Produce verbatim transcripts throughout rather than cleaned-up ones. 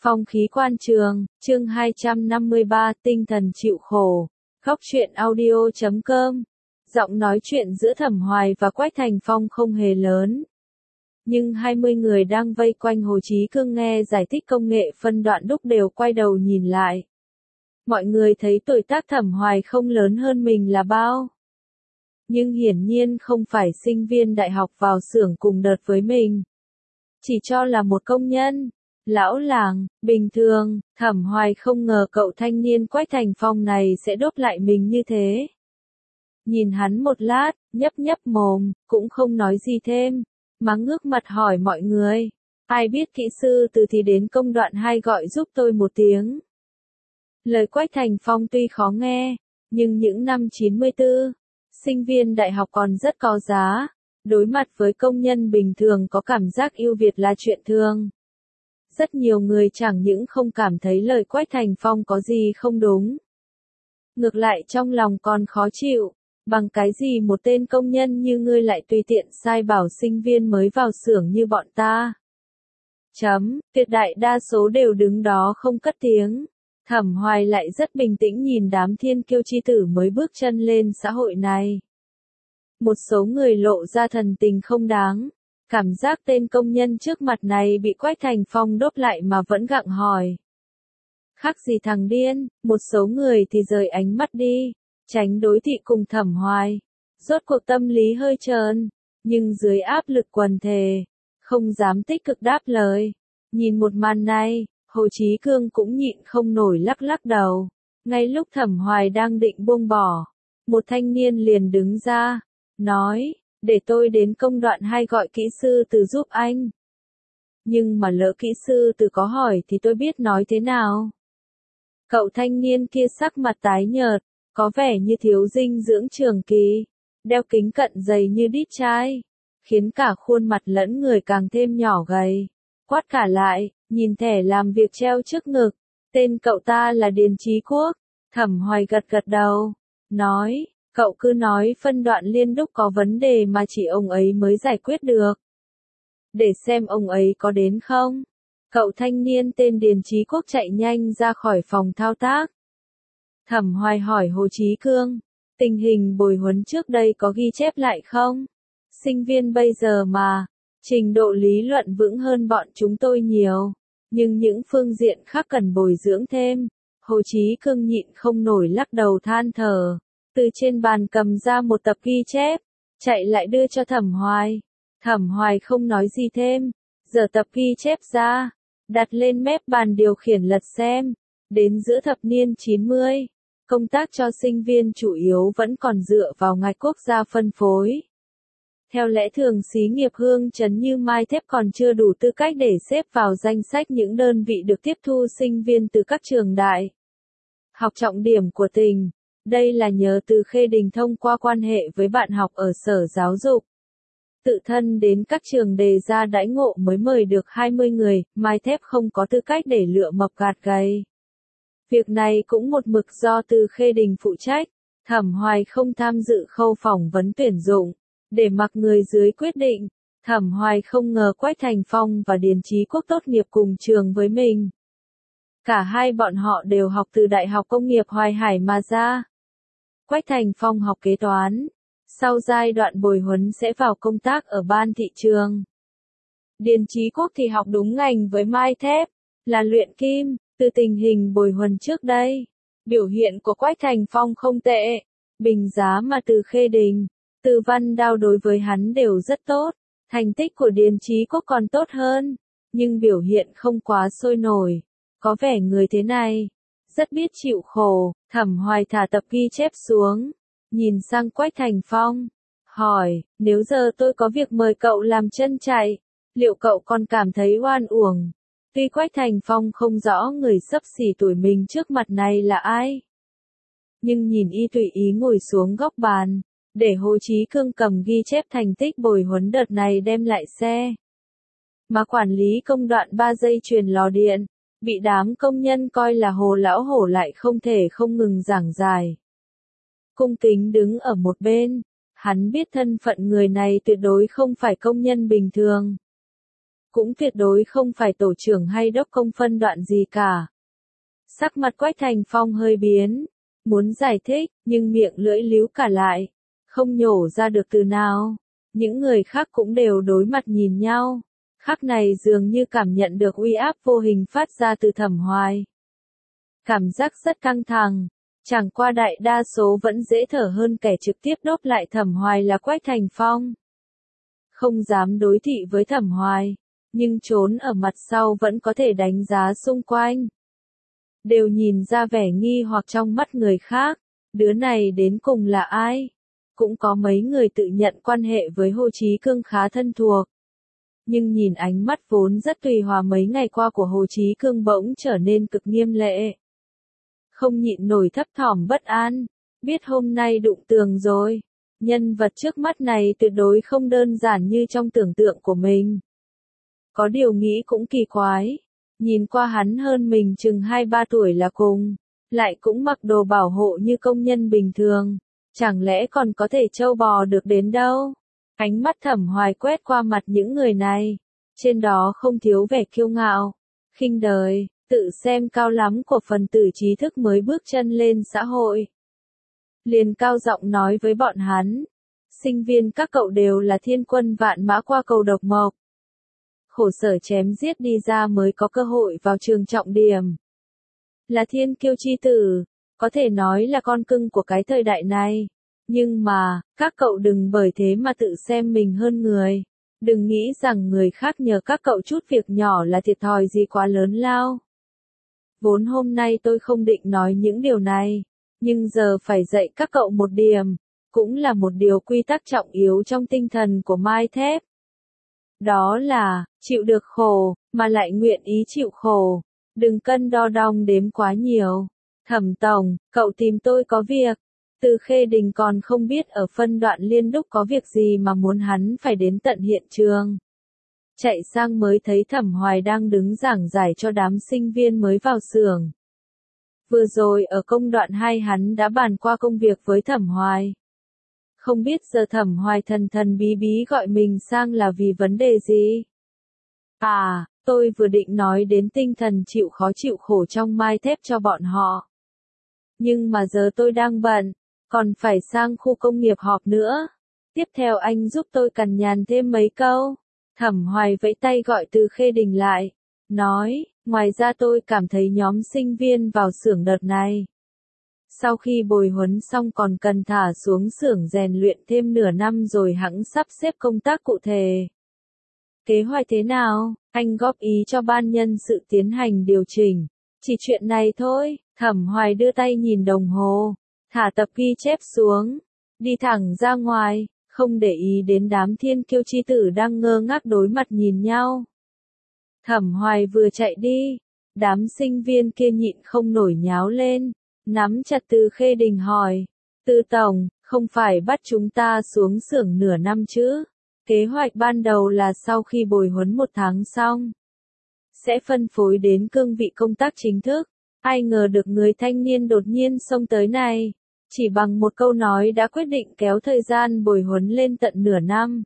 Phong khí quan trường, chương hai trăm năm mươi ba, tinh thần chịu khổ. Góc truyện audio chấm com. Giọng nói chuyện giữa Thẩm Hoài và Quách Thành Phong không hề lớn. Nhưng hai mươi người đang vây quanh Hồ Chí Cương nghe giải thích công nghệ phân đoạn đúc đều quay đầu nhìn lại. Mọi người thấy tuổi tác Thẩm Hoài không lớn hơn mình là bao. Nhưng hiển nhiên không phải sinh viên đại học vào xưởng cùng đợt với mình. Chỉ cho là một công nhân. Lão làng, bình thường, Thẩm Hoài không ngờ cậu thanh niên Quách Thành Phong này sẽ đốt lại mình như thế. Nhìn hắn một lát, nhấp nhấp mồm, cũng không nói gì thêm, mà ngước mặt hỏi mọi người. Ai biết kỹ sư từ thì đến công đoạn hai gọi giúp tôi một tiếng. Lời Quách Thành Phong tuy khó nghe, nhưng những năm chín mươi tư, sinh viên đại học còn rất có giá. Đối mặt với công nhân bình thường có cảm giác ưu việt là chuyện thường. Rất nhiều người chẳng những không cảm thấy lời Quách Thành Phong có gì không đúng. Ngược lại trong lòng còn khó chịu, bằng cái gì một tên công nhân như ngươi lại tùy tiện sai bảo sinh viên mới vào xưởng như bọn ta. Chấm, tuyệt đại đa số đều đứng đó không cất tiếng. Thẩm Hoài lại rất bình tĩnh nhìn đám thiên kiêu chi tử mới bước chân lên xã hội này. Một số người lộ ra thần tình không đáng. Cảm giác tên công nhân trước mặt này bị Quách Thành Phong đốt lại mà vẫn gặng hỏi. Khác gì thằng điên, một số người thì rời ánh mắt đi, tránh đối thị cùng Thẩm Hoài. Rốt cuộc tâm lý hơi trơn, nhưng dưới áp lực quần thể, không dám tích cực đáp lời. Nhìn một màn này, Hồ Chí Cương cũng nhịn không nổi lắc lắc đầu. Ngay lúc Thẩm Hoài đang định buông bỏ, một thanh niên liền đứng ra, nói. Để tôi đến công đoạn hai gọi kỹ sư từ giúp anh. Nhưng mà lỡ kỹ sư từ có hỏi thì tôi biết nói thế nào. Cậu thanh niên kia sắc mặt tái nhợt, có vẻ như thiếu dinh dưỡng trường kỳ, đeo kính cận dày như đít chai, khiến cả khuôn mặt lẫn người càng thêm nhỏ gầy. Quát cả lại, nhìn thẻ làm việc treo trước ngực, tên cậu ta là Điền Chí Quốc. Thẩm Hoài gật gật đầu, nói. Cậu cứ nói phân đoạn liên đúc có vấn đề mà chỉ ông ấy mới giải quyết được. Để xem ông ấy có đến không. Cậu thanh niên tên Điền Chí Quốc chạy nhanh ra khỏi phòng thao tác. Thẩm Hoài hỏi Hồ Chí Cương, tình hình bồi huấn trước đây có ghi chép lại không? Sinh viên bây giờ mà, trình độ lý luận vững hơn bọn chúng tôi nhiều, nhưng những phương diện khác cần bồi dưỡng thêm. Hồ Chí Cương nhịn không nổi lắc đầu than thở. Từ trên bàn cầm ra một tập ghi chép, chạy lại đưa cho Thẩm Hoài. Thẩm Hoài không nói gì thêm, giở tập ghi chép ra, đặt lên mép bàn điều khiển lật xem. Đến giữa thập niên chín mươi, công tác cho sinh viên chủ yếu vẫn còn dựa vào ngạch quốc gia phân phối. Theo lẽ thường xí nghiệp hương chấn như Mai Thép còn chưa đủ tư cách để xếp vào danh sách những đơn vị được tiếp thu sinh viên từ các trường đại học trọng điểm của tỉnh. Đây là nhờ từ Khê Đình thông qua quan hệ với bạn học ở Sở Giáo dục. Tự thân đến các trường đề ra đãi ngộ mới mời được hai mươi người, Mai Thép không có tư cách để lựa mập gạt gầy. Việc này cũng một mực do từ Khê Đình phụ trách, Thẩm Hoài không tham dự khâu phỏng vấn tuyển dụng, để mặc người dưới quyết định. Thẩm Hoài không ngờ Quách Thành Phong và Điền Chí Quốc tốt nghiệp cùng trường với mình. Cả hai bọn họ đều học từ Đại học Công nghiệp Hoài Hải mà ra. Quách Thành Phong học kế toán, sau giai đoạn bồi huấn sẽ vào công tác ở ban thị trường. Điền Chí Quốc thì học đúng ngành với Mai Thép, là luyện kim. Từ tình hình bồi huấn trước đây, biểu hiện của Quách Thành Phong không tệ, bình giá mà từ Khê Đình, từ Văn Đao đối với hắn đều rất tốt, thành tích của Điền Chí Quốc còn tốt hơn, nhưng biểu hiện không quá sôi nổi, có vẻ người thế này rất biết chịu khổ. Thẩm Hoài thả tập ghi chép xuống, nhìn sang Quách Thành Phong, hỏi, nếu giờ tôi có việc mời cậu làm chân chạy, liệu cậu còn cảm thấy oan uổng? Tuy Quách Thành Phong không rõ người xấp xỉ tuổi mình trước mặt này là ai, nhưng nhìn y tùy ý ngồi xuống góc bàn, để Hồ Chí Cương cầm ghi chép thành tích bồi huấn đợt này đem lại xe. Mà quản lý công đoạn ba dây chuyền lò điện, bị đám công nhân coi là hồ lão hổ lại không thể không ngừng giảng giải. Cung kính đứng ở một bên, hắn biết thân phận người này tuyệt đối không phải công nhân bình thường. cũng tuyệt đối không phải tổ trưởng hay đốc công phân đoạn gì cả. Sắc mặt Quách Thành Phong hơi biến, muốn giải thích, nhưng miệng lưỡi líu cả lại, không nhổ ra được từ nào. Những người khác cũng đều đối mặt nhìn nhau, khắc này dường như cảm nhận được uy áp vô hình phát ra từ Thẩm Hoài. Cảm giác rất căng thẳng, chẳng qua đại đa số vẫn dễ thở hơn kẻ trực tiếp đốt lại Thẩm Hoài là Quách Thành Phong. Không dám đối thị với Thẩm Hoài, nhưng trốn ở mặt sau vẫn có thể đánh giá xung quanh. Đều nhìn ra vẻ nghi hoặc trong mắt người khác, đứa này đến cùng là ai? Cũng có mấy người tự nhận quan hệ với Hồ Chí Cương khá thân thuộc. Nhưng nhìn ánh mắt vốn rất tùy hòa mấy ngày qua của Hồ Chí Cương bỗng trở nên cực nghiêm lệ. Không nhịn nổi thấp thỏm bất an, biết hôm nay đụng tường rồi. Nhân vật trước mắt này tuyệt đối không đơn giản như trong tưởng tượng của mình. Có điều nghĩ cũng kỳ quái. Nhìn qua hắn hơn mình chừng hai ba tuổi là cùng, lại cũng mặc đồ bảo hộ như công nhân bình thường, chẳng lẽ còn có thể trâu bò được đến đâu? Ánh mắt Thẩm Hoài quét qua mặt những người này, trên đó không thiếu vẻ kiêu ngạo, khinh đời, tự xem cao lắm của phần tử trí thức mới bước chân lên xã hội. Liền cao giọng nói với bọn hắn, sinh viên các cậu đều là thiên quân vạn mã qua cầu độc mộc. Khổ sở chém giết đi ra mới có cơ hội vào trường trọng điểm. Là thiên kiêu chi tử, có thể nói là con cưng của cái thời đại này. Nhưng mà, các cậu đừng bởi thế mà tự xem mình hơn người. Đừng nghĩ rằng người khác nhờ các cậu chút việc nhỏ là thiệt thòi gì quá lớn lao. Vốn hôm nay tôi không định nói những điều này, nhưng giờ phải dạy các cậu một điểm, cũng là một điều quy tắc trọng yếu trong tinh thần của Mai Thép. Đó là, chịu được khổ, mà lại nguyện ý chịu khổ. Đừng cân đo đong đếm quá nhiều. Thẩm tổng, cậu tìm tôi có việc. Từ Khê Đình còn không biết ở phân đoạn Liên Đúc có việc gì mà muốn hắn phải đến tận hiện trường. Chạy sang mới thấy Thẩm Hoài đang đứng giảng giải cho đám sinh viên mới vào xưởng. Vừa rồi ở công đoạn hai hắn đã bàn qua công việc với Thẩm Hoài. Không biết giờ Thẩm Hoài thần thần bí bí gọi mình sang là vì vấn đề gì? À, tôi vừa định nói đến tinh thần chịu khó chịu khổ trong Mai Thép cho bọn họ. Nhưng mà giờ tôi đang bận, còn phải sang khu công nghiệp họp nữa. Tiếp theo anh giúp tôi cằn nhằn thêm mấy câu. Thẩm Hoài vẫy tay gọi Từ Khê Đình lại, nói, ngoài ra tôi cảm thấy nhóm sinh viên vào xưởng đợt này. Sau khi bồi huấn xong còn cần thả xuống xưởng rèn luyện thêm nửa năm rồi hẵng sắp xếp công tác cụ thể. Kế hoạch thế nào? Anh góp ý cho ban nhân sự tiến hành điều chỉnh. Chỉ chuyện này thôi. Thẩm Hoài đưa tay nhìn đồng hồ, thả tập ghi chép xuống, đi thẳng ra ngoài, không để ý đến đám thiên kiêu chi tử đang ngơ ngác đối mặt nhìn nhau. Thẩm Hoài vừa chạy đi, đám sinh viên kia nhịn không nổi nháo lên, nắm chặt Từ Khê Đình hỏi, Từ tổng, không phải bắt chúng ta xuống xưởng nửa năm chứ? Kế hoạch ban đầu là sau khi bồi huấn một tháng xong, sẽ phân phối đến cương vị công tác chính thức. Ai ngờ được người thanh niên đột nhiên xông tới này, chỉ bằng một câu nói đã quyết định kéo thời gian bồi huấn lên tận nửa năm.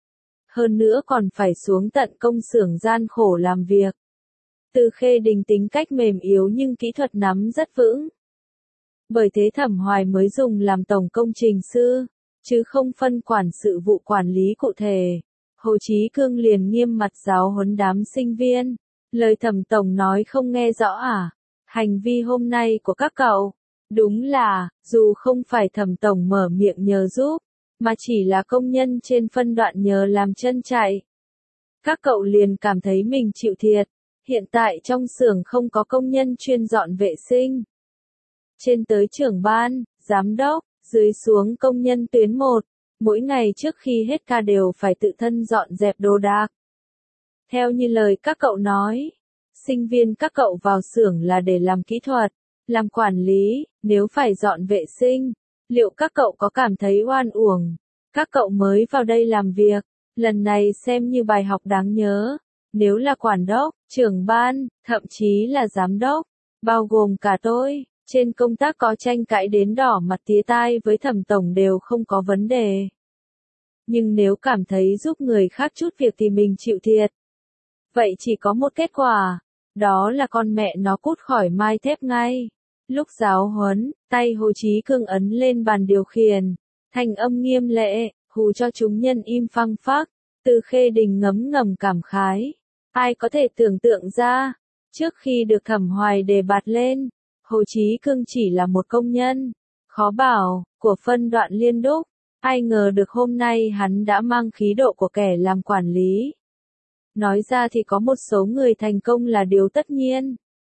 Hơn nữa còn phải xuống tận công xưởng gian khổ làm việc. Từ Khê Đình tính cách mềm yếu nhưng kỹ thuật nắm rất vững. Bởi thế Thẩm Hoài mới dùng làm tổng công trình sư, chứ không phân quản sự vụ quản lý cụ thể. Hồ Chí Cương liền nghiêm mặt giáo huấn đám sinh viên. Lời Thẩm tổng nói không nghe rõ à? Hành vi hôm nay của các cậu, đúng là, dù không phải Thẩm tổng mở miệng nhờ giúp, mà chỉ là công nhân trên phân đoạn nhờ làm chân chạy. Các cậu liền cảm thấy mình chịu thiệt. Hiện tại trong xưởng không có công nhân chuyên dọn vệ sinh. Trên tới trưởng ban, giám đốc, dưới xuống công nhân tuyến một, mỗi ngày trước khi hết ca đều phải tự thân dọn dẹp đồ đạc. Theo như lời các cậu nói, sinh viên các cậu vào xưởng là để làm kỹ thuật, làm quản lý, nếu phải dọn vệ sinh, liệu các cậu có cảm thấy oan uổng? Các cậu mới vào đây làm việc, lần này xem như bài học đáng nhớ. Nếu là quản đốc, trưởng ban, thậm chí là giám đốc, bao gồm cả tôi, trên công tác có tranh cãi đến đỏ mặt tía tai với Thẩm tổng đều không có vấn đề. Nhưng nếu cảm thấy giúp người khác chút việc thì mình chịu thiệt. Vậy chỉ có một kết quả, đó là con mẹ nó cút khỏi Mai Thép ngay. Lúc giáo huấn, tay Hồ Chí Cương ấn lên bàn điều khiển, thanh âm nghiêm lệ, hù cho chúng nhân im phăng phắc. Từ Khê Đình ngấm ngầm cảm khái. Ai có thể tưởng tượng ra, trước khi được Thẩm Hoài đề bạt lên, Hồ Chí Cương chỉ là một công nhân, khó bảo, của phân đoạn Liên Đúc. Ai ngờ được hôm nay hắn đã mang khí độ của kẻ làm quản lý. Nói ra thì có một số người thành công là điều tất nhiên.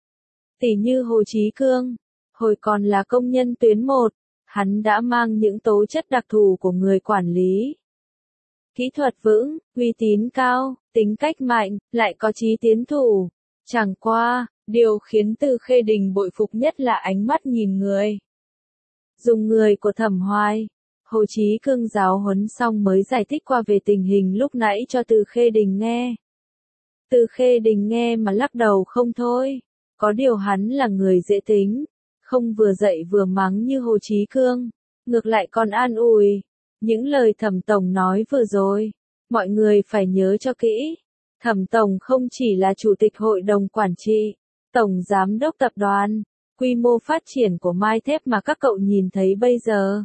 Tỷ như Hồ Chí Cương, hồi còn là công nhân tuyến một, hắn đã mang những tố chất đặc thù của người quản lý. Kỹ thuật vững, uy tín cao, tính cách mạnh, lại có chí tiến thủ. Chẳng qua, điều khiến Từ Khê Đình bội phục nhất là ánh mắt nhìn người. Dùng người của Thẩm Hoài, Hồ Chí Cương giáo huấn xong mới giải thích qua về tình hình lúc nãy cho Từ Khê Đình nghe. Từ Khê Đình nghe mà lắc đầu không thôi, có điều hắn là người dễ tính, không vừa dạy vừa mắng như Hồ Chí Cương, ngược lại còn an ủi. Những lời Thẩm Tổng nói vừa rồi, mọi người phải nhớ cho kỹ. Thẩm Tổng không chỉ là chủ tịch hội đồng quản trị, tổng giám đốc tập đoàn, quy mô phát triển của Mai Thép mà các cậu nhìn thấy bây giờ.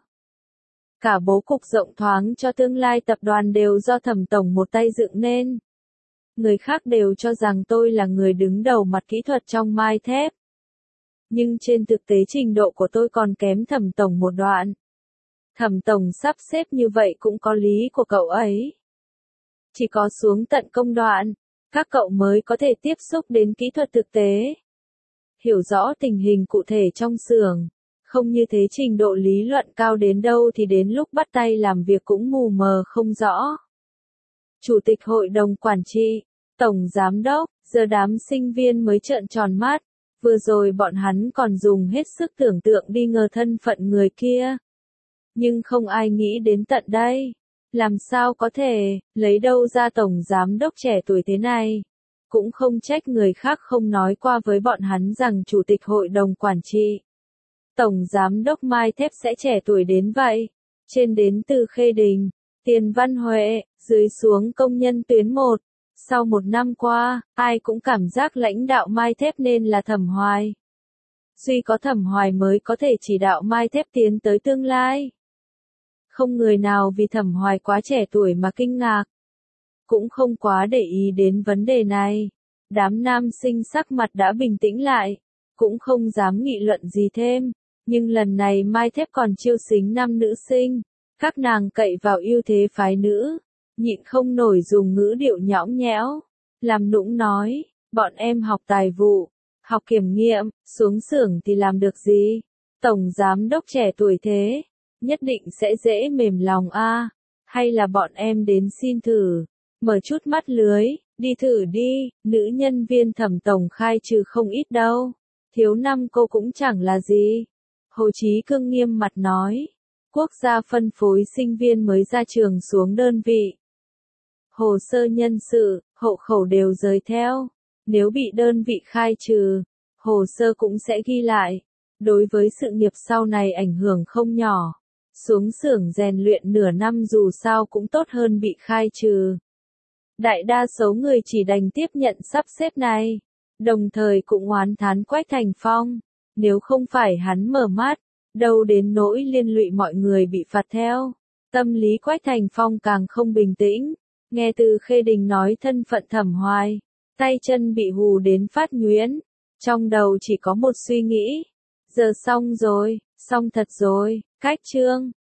Cả bố cục rộng thoáng cho tương lai tập đoàn đều do Thẩm Tổng một tay dựng nên. Người khác đều cho rằng tôi là người đứng đầu mặt kỹ thuật trong Mai Thép. Nhưng trên thực tế trình độ của tôi còn kém Thẩm Tổng một đoạn. Thẩm Tổng sắp xếp như vậy cũng có lý của cậu ấy. Chỉ có xuống tận công đoạn, các cậu mới có thể tiếp xúc đến kỹ thuật thực tế. Hiểu rõ tình hình cụ thể trong xưởng, không như thế trình độ lý luận cao đến đâu thì đến lúc bắt tay làm việc cũng mù mờ không rõ. Chủ tịch hội đồng quản trị, tổng giám đốc, giờ đám sinh viên mới trợn tròn mắt, vừa rồi bọn hắn còn dùng hết sức tưởng tượng đi ngờ thân phận người kia. Nhưng không ai nghĩ đến tận đây. Làm sao có thể, lấy đâu ra tổng giám đốc trẻ tuổi thế này? Cũng không trách người khác không nói qua với bọn hắn rằng chủ tịch hội đồng quản trị. Tổng giám đốc Mai Thép sẽ trẻ tuổi đến vậy. Trên đến Từ Khê Đình, Tiền Văn Huệ, dưới xuống công nhân tuyến một. Sau một năm qua, ai cũng cảm giác lãnh đạo Mai Thép nên là Thẩm Hoài. Duy có Thẩm Hoài mới có thể chỉ đạo Mai Thép tiến tới tương lai. Không người nào vì Thẩm Hoài quá trẻ tuổi mà kinh ngạc. Cũng không quá để ý đến vấn đề này. Đám nam sinh sắc mặt đã bình tĩnh lại. Cũng không dám nghị luận gì thêm. Nhưng lần này Mai Thép còn chiêu xính năm nữ sinh. Các nàng cậy vào ưu thế phái nữ. Nhịn không nổi dùng ngữ điệu nhõng nhẽo. Làm nũng nói, bọn em học tài vụ, học kiểm nghiệm, xuống xưởng thì làm được gì? Tổng giám đốc trẻ tuổi thế. Nhất định sẽ dễ mềm lòng a, à? Hay là bọn em đến xin thử, mở chút mắt lưới, đi thử đi, nữ nhân viên Thẩm Tổng khai trừ không ít đâu, thiếu năm cô cũng chẳng là gì. Hồ Chí Cương nghiêm mặt nói, quốc gia phân phối sinh viên mới ra trường xuống đơn vị. Hồ sơ nhân sự, hộ khẩu đều rời theo, nếu bị đơn vị khai trừ, hồ sơ cũng sẽ ghi lại, đối với sự nghiệp sau này ảnh hưởng không nhỏ. Xuống xưởng rèn luyện nửa năm dù sao cũng tốt hơn bị khai trừ. Đại đa số người chỉ đành tiếp nhận sắp xếp này, đồng thời cũng oán thán Quách Thành Phong, nếu không phải hắn mở mắt, đâu đến nỗi liên lụy mọi người bị phạt theo. Tâm lý Quách Thành Phong càng không bình tĩnh, nghe Từ Khê Đình nói thân phận Thẩm Hoài, tay chân bị hù đến phát nhuyễn, trong đầu chỉ có một suy nghĩ, giờ xong rồi, xong thật rồi, cách chương.